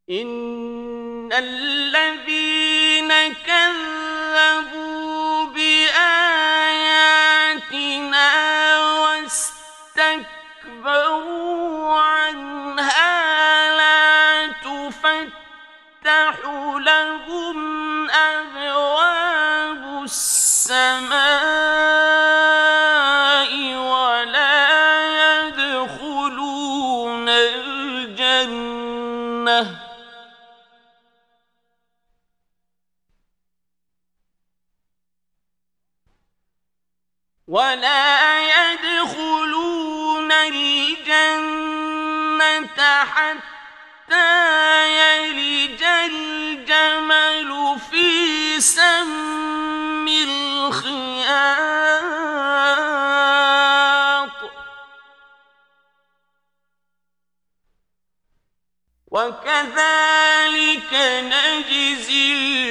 إن الذين كذبوا بآياتنا واستكبروا عنها لا تفتح لهم أبواب السماء ولا يدخلون الجنة حتى يلج الجمل في سم الخياط وكذلك نجزي